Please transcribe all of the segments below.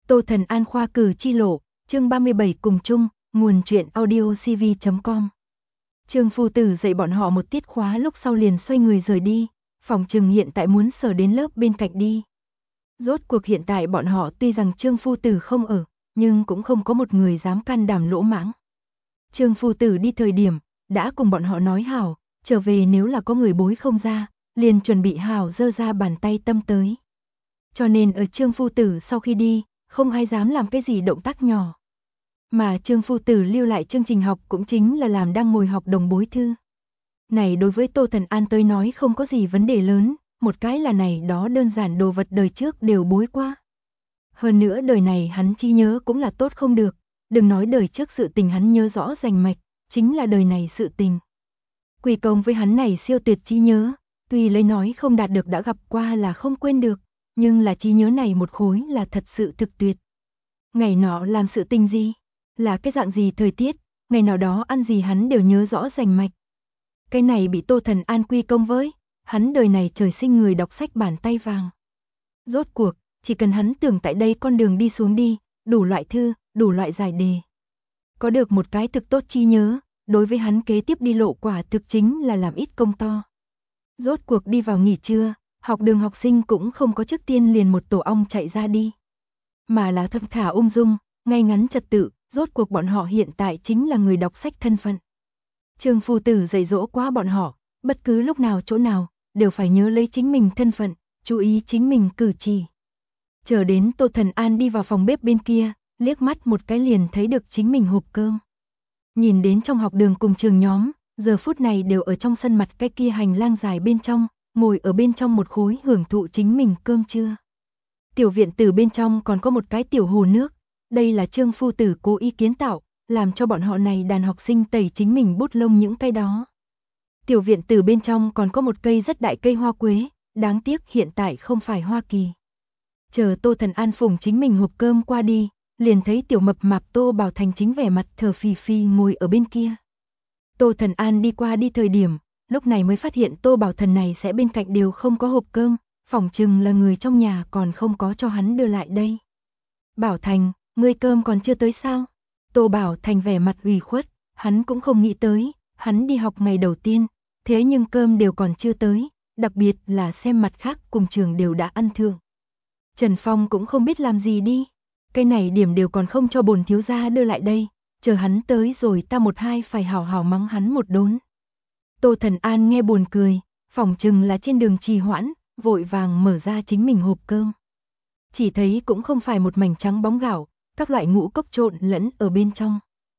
Tô Thần An khoa cử chi lộ, chương 37 cùng chung, nguồn truyện audio cv.com. Trương Phu Tử dạy bọn họ một tiết khóa lúc sau liền xoay người rời đi, phòng trừng hiện tại muốn sờ đến lớp bên cạnh đi. Rốt cuộc hiện tại bọn họ tuy rằng Trương Phu Tử không ở, nhưng cũng không có một người dám can đảm lỗ mãng. Trương Phu Tử đi thời điểm, đã cùng bọn họ nói hảo, trở về nếu là có người bối không ra, liền chuẩn bị hảo giơ ra bàn tay tâm tới. Cho nên ở Trương Phu Tử sau khi đi, không ai dám làm cái gì động tác nhỏ. Mà Trương Phu Tử lưu lại chương trình học cũng chính là làm đang ngồi học đồng bối thư. Này đối với Tô Thần An tới nói không có gì vấn đề lớn, một cái là này đó đơn giản đồ vật đời trước đều bối qua. Hơn nữa đời này hắn trí nhớ cũng là tốt không được, đừng nói đời trước sự tình hắn nhớ rõ rành mạch, chính là đời này sự tình. Quỳ công với hắn này siêu tuyệt trí nhớ, tuy lấy nói không đạt được đã gặp qua là không quên được, nhưng là trí nhớ này một khối là thật sự thực tuyệt. Ngày nọ làm sự tình gì, là cái dạng gì thời tiết, ngày nào đó ăn gì hắn đều nhớ rõ rành mạch. Cái này bị Tô Thần An quy công với, hắn đời này trời sinh người đọc sách bàn tay vàng. Rốt cuộc, chỉ cần hắn tưởng tại đây con đường đi xuống đi, đủ loại thư, đủ loại giải đề. Có được một cái thực tốt trí nhớ, đối với hắn kế tiếp đi lộ quả thực chính là làm ít công to. Rốt cuộc đi vào nghỉ trưa, học đường học sinh cũng không có trước tiên liền một tổ ong chạy ra đi. Mà là thong thả ung dung, ngay ngắn trật tự, rốt cuộc bọn họ hiện tại chính là người đọc sách thân phận. Trương Phu Tử dạy dỗ qua bọn họ, bất cứ lúc nào chỗ nào, đều phải nhớ lấy chính mình thân phận, chú ý chính mình cử chỉ. Chờ đến Tô Thần An đi vào phòng bếp bên kia, liếc mắt một cái liền thấy được chính mình hộp cơm. Nhìn đến trong học đường cùng trường nhóm, giờ phút này đều ở trong sân mặt cái kia hành lang dài bên trong, ngồi ở bên trong một khối hưởng thụ chính mình cơm trưa. Tiểu viện tử bên trong còn có một cái tiểu hồ nước, đây là Trương Phu Tử cố ý kiến tạo, làm cho bọn họ này đàn học sinh tẩy chính mình bút lông những cái đó. Tiểu viện tử bên trong còn có một cây rất đại cây hoa quế, đáng tiếc hiện tại không phải Hoa Kỳ. Chờ Tô Thần An phủng chính mình hộp cơm qua đi, liền thấy tiểu mập mạp Tô Bảo Thành chính vẻ mặt thở phì phì ngồi ở bên kia. Tô Thần An đi qua đi thời điểm, lúc này mới phát hiện Tô Bảo Thần này sẽ bên cạnh đều không có hộp cơm, phỏng chừng là người trong nhà còn không có cho hắn đưa lại đây. Bảo Thành, ngươi cơm còn chưa tới sao? Tô Bảo Thành vẻ mặt ủy khuất, hắn cũng không nghĩ tới, hắn đi học ngày đầu tiên, thế nhưng cơm đều còn chưa tới, đặc biệt là xem mặt khác cùng trường đều đã ăn thượng. Trần Phong cũng không biết làm gì đi, cái này điểm đều còn không cho bổn thiếu gia đưa lại đây, chờ hắn tới rồi ta một hai phải hảo hảo mắng hắn một đốn. Tô Thần An nghe buồn cười, phỏng chừng là trên đường trì hoãn, vội vàng mở ra chính mình hộp cơm. Chỉ thấy cũng không phải một mảnh trắng bóng gạo, các loại ngũ cốc trộn lẫn ở bên trong.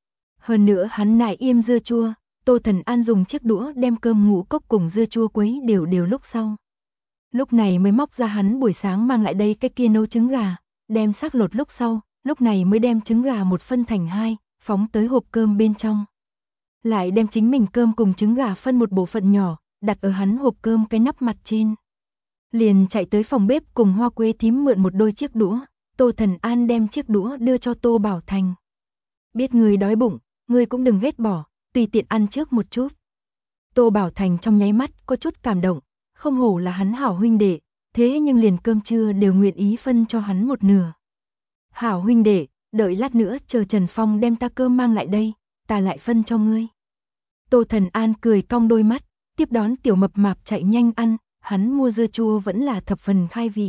Hơn nữa hắn nại im dưa chua, Tô Thần An dùng chiếc đũa đem cơm ngũ cốc cùng dưa chua quấy đều lúc sau. Lúc này mới móc ra hắn buổi sáng mang lại đây cái kia nấu trứng gà, đem xác lột lúc sau, lúc này mới đem trứng gà một phân thành hai, phóng tới hộp cơm bên trong. Lại đem chính mình cơm cùng trứng gà phân một bộ phận nhỏ, đặt ở hắn hộp cơm cái nắp mặt trên. Liền chạy tới phòng bếp cùng Hoa Quế thím mượn một đôi chiếc đũa, Tô Thần An đem chiếc đũa đưa cho Tô Bảo Thành. Biết người đói bụng, người cũng đừng ghét bỏ, tùy tiện ăn trước một chút. Tô Bảo Thành trong nháy mắt có chút cảm động, không hổ là hắn hảo huynh đệ, thế nhưng liền cơm trưa đều nguyện ý phân cho hắn một nửa. Hảo huynh đệ, đợi lát nữa chờ Trần Phong đem ta cơm mang lại đây, ta lại phân cho ngươi. Tô Thần An cười cong đôi mắt, tiếp đón tiểu mập mạp chạy nhanh ăn, hắn mua dưa chua vẫn là thập phần khai vị.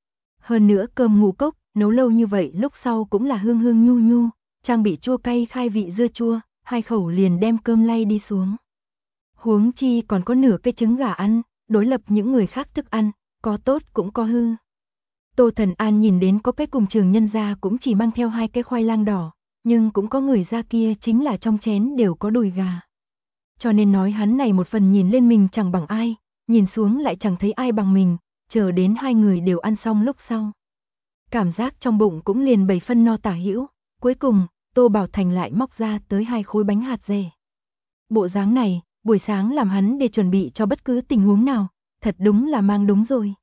Hơn nữa cơm ngũ cốc, nấu lâu như vậy lúc sau cũng là hương hương nhu nhu, trang bị chua cay khai vị dưa chua, hai khẩu liền đem cơm lay đi xuống. Huống chi còn có nửa cái trứng gà ăn, đối lập những người khác thức ăn, có tốt cũng có hư. Tô Thần An nhìn đến có cái cùng trường nhân gia cũng chỉ mang theo hai cái khoai lang đỏ, nhưng cũng có người gia kia chính là trong chén đều có đùi gà. Cho nên nói hắn này một phần nhìn lên mình chẳng bằng ai, nhìn xuống lại chẳng thấy ai bằng mình, chờ đến hai người đều ăn xong lúc sau. Cảm giác trong bụng cũng liền 7 phân no tả hữu, cuối cùng, Tô Bảo Thành lại móc ra tới 2 khối bánh hạt dẻ. Bộ dáng này, buổi sáng làm hắn để chuẩn bị cho bất cứ tình huống nào, thật đúng là mang đúng rồi.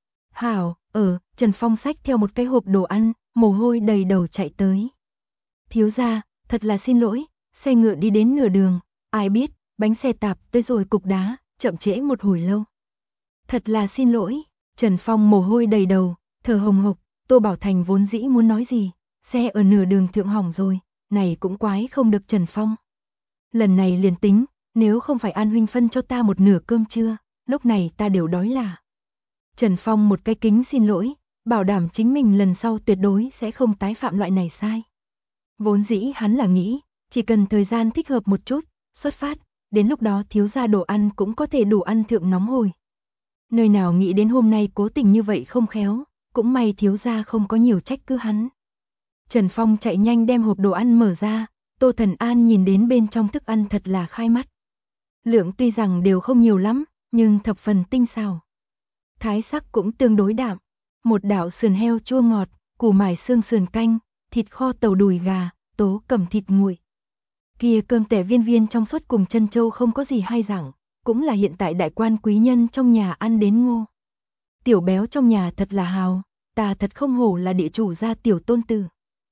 Hảo, Trần Phong xách theo một cái hộp đồ ăn, mồ hôi đầy đầu chạy tới. Thiếu gia, thật là xin lỗi, xe ngựa đi đến nửa đường, ai biết, bánh xe tạp tới rồi cục đá, chậm trễ một hồi lâu. Thật là xin lỗi, Trần Phong mồ hôi đầy đầu, thở hồng hộc, Tô Bảo Thành vốn dĩ muốn nói gì, xe ở nửa đường thượng hỏng rồi, này cũng quái không được Trần Phong. Lần này liền tính, nếu không phải An huynh phân cho ta một nửa cơm trưa, lúc này ta đều đói là. Trần Phong một cái kính xin lỗi, bảo đảm chính mình lần sau tuyệt đối sẽ không tái phạm loại này sai. Vốn dĩ hắn là nghĩ, chỉ cần thời gian thích hợp một chút, xuất phát, đến lúc đó thiếu gia đồ ăn cũng có thể đủ ăn thượng nóng hổi. Nơi nào nghĩ đến hôm nay cố tình như vậy không khéo, cũng may thiếu gia không có nhiều trách cứ hắn. Trần Phong chạy nhanh đem hộp đồ ăn mở ra, Tô Thần An nhìn đến bên trong thức ăn thật là khai mắt. Lượng tuy rằng đều không nhiều lắm, nhưng thập phần tinh xảo. Thái sắc cũng tương đối đạm, một đạo sườn heo chua ngọt, củ mải xương sườn canh, thịt kho tàu đùi gà, tố cẩm thịt nguội. Kia cơm tẻ viên viên trong suốt cùng chân châu không có gì hay rằng, cũng là hiện tại đại quan quý nhân trong nhà ăn đến ngô. Tiểu béo trong nhà thật là hào, ta thật không hổ là địa chủ gia tiểu tôn tử.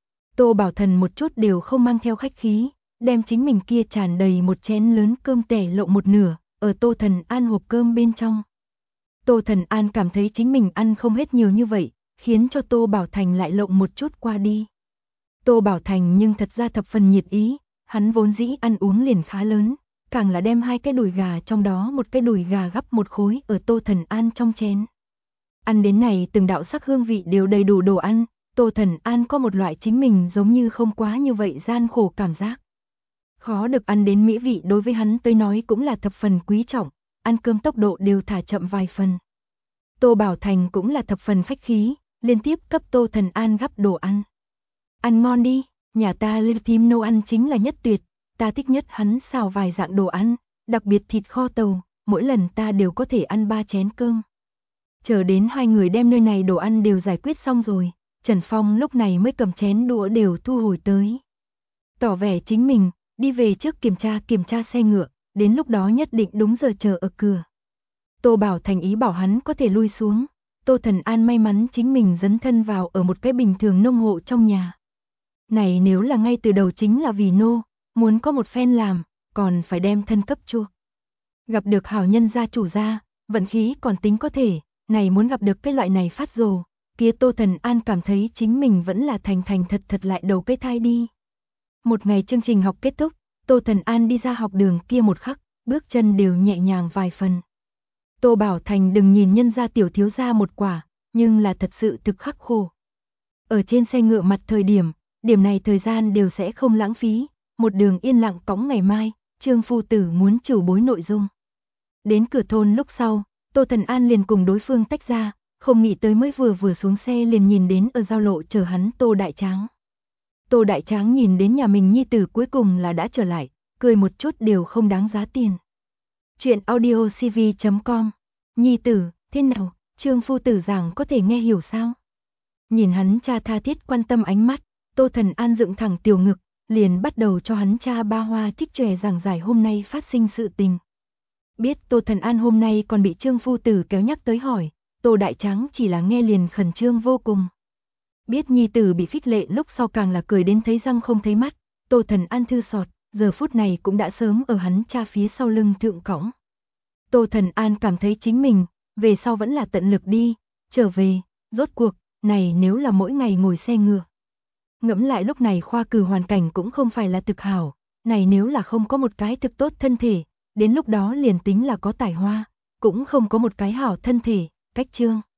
Tô Bảo Thần một chút đều không mang theo khách khí, đem chính mình kia tràn đầy một chén lớn cơm tẻ lộn một nửa, ở Tô Thần An hộp cơm bên trong. Tô Thần An cảm thấy chính mình ăn không hết nhiều như vậy, khiến cho Tô Bảo Thành lại lộn một chút qua đi. Tô Bảo Thành nhưng thật ra thập phần nhiệt ý, hắn vốn dĩ ăn uống liền khá lớn, càng là đem 2 cái đùi gà trong đó một cái đùi gà gắp một khối ở Tô Thần An trong chén. Ăn đến này từng đạo sắc hương vị đều đầy đủ đồ ăn, Tô Thần An có một loại chính mình giống như không quá như vậy gian khổ cảm giác. Khó được ăn đến mỹ vị đối với hắn tới nói cũng là thập phần quý trọng, ăn cơm tốc độ đều thả chậm vài phần. Tô Bảo Thành cũng là thập phần khách khí, liên tiếp cấp Tô Thần An gắp đồ ăn. Ăn ngon đi, nhà ta Lưu thím nấu ăn chính là nhất tuyệt, ta thích nhất hắn xào vài dạng đồ ăn, đặc biệt thịt kho tàu, mỗi lần ta đều có thể ăn 3 chén cơm. Chờ đến 2 người đem nơi này đồ ăn đều giải quyết xong rồi, Trần Phong lúc này mới cầm chén đũa đều thu hồi tới. Tỏ vẻ chính mình, đi về trước kiểm tra xe ngựa, đến lúc đó nhất định đúng giờ chờ ở cửa. Tô Bảo Thành ý bảo hắn có thể lui xuống, Tô Thần An may mắn chính mình dấn thân vào ở một cái bình thường nông hộ trong nhà. Này nếu là ngay từ đầu chính là vì nô, muốn có một phen làm, còn phải đem thân cấp chuộc. Gặp được hảo nhân gia chủ gia, vận khí còn tính có thể, này muốn gặp được cái loại này phát rồ, kia Tô Thần An cảm thấy chính mình vẫn là thành thật lại đầu cái thai đi. Một ngày chương trình học kết thúc, Tô Thần An đi ra học đường kia một khắc, bước chân đều nhẹ nhàng vài phần. Tô Bảo Thành đừng nhìn nhân gia tiểu thiếu gia một quả, nhưng là thật sự thực khắc khổ. Ở trên xe ngựa mặt thời điểm này thời gian đều sẽ không lãng phí, một đường yên lặng cõng ngày mai, Trương phu tử muốn trừ bối nội dung. Đến cửa thôn lúc sau, Tô Thần An liền cùng đối phương tách ra, không nghĩ tới mới vừa xuống xe liền nhìn đến ở giao lộ chờ hắn Tô Đại Tráng. Tô Đại Tráng nhìn đến nhà mình nhi tử cuối cùng là đã trở lại, cười một chút đều không đáng giá tiền. Chuyện audio cv.com. Nhi tử, thế nào, Trương phu tử giảng có thể nghe hiểu sao? Nhìn hắn cha tha thiết quan tâm ánh mắt, Tô Thần An dựng thẳng tiểu ngực, liền bắt đầu cho hắn cha ba hoa trích tròe giảng giải hôm nay phát sinh sự tình. Biết Tô Thần An hôm nay còn bị Trương phu tử kéo nhắc tới hỏi, Tô Đại Tráng chỉ là nghe liền khẩn trương vô cùng. Biết nhi tử bị khích lệ lúc sau càng là cười đến thấy răng không thấy mắt, Tô Thần An thư sọt, giờ phút này cũng đã sớm ở hắn cha phía sau lưng thượng cõng. Tô Thần An cảm thấy chính mình, về sau vẫn là tận lực đi, trở về, rốt cuộc, này nếu là mỗi ngày ngồi xe ngựa. Ngẫm lại lúc này khoa cử hoàn cảnh cũng không phải là thực hảo, này nếu là không có một cái thực tốt thân thể, đến lúc đó liền tính là có tài hoa, cũng không có một cái hảo thân thể, cách trương.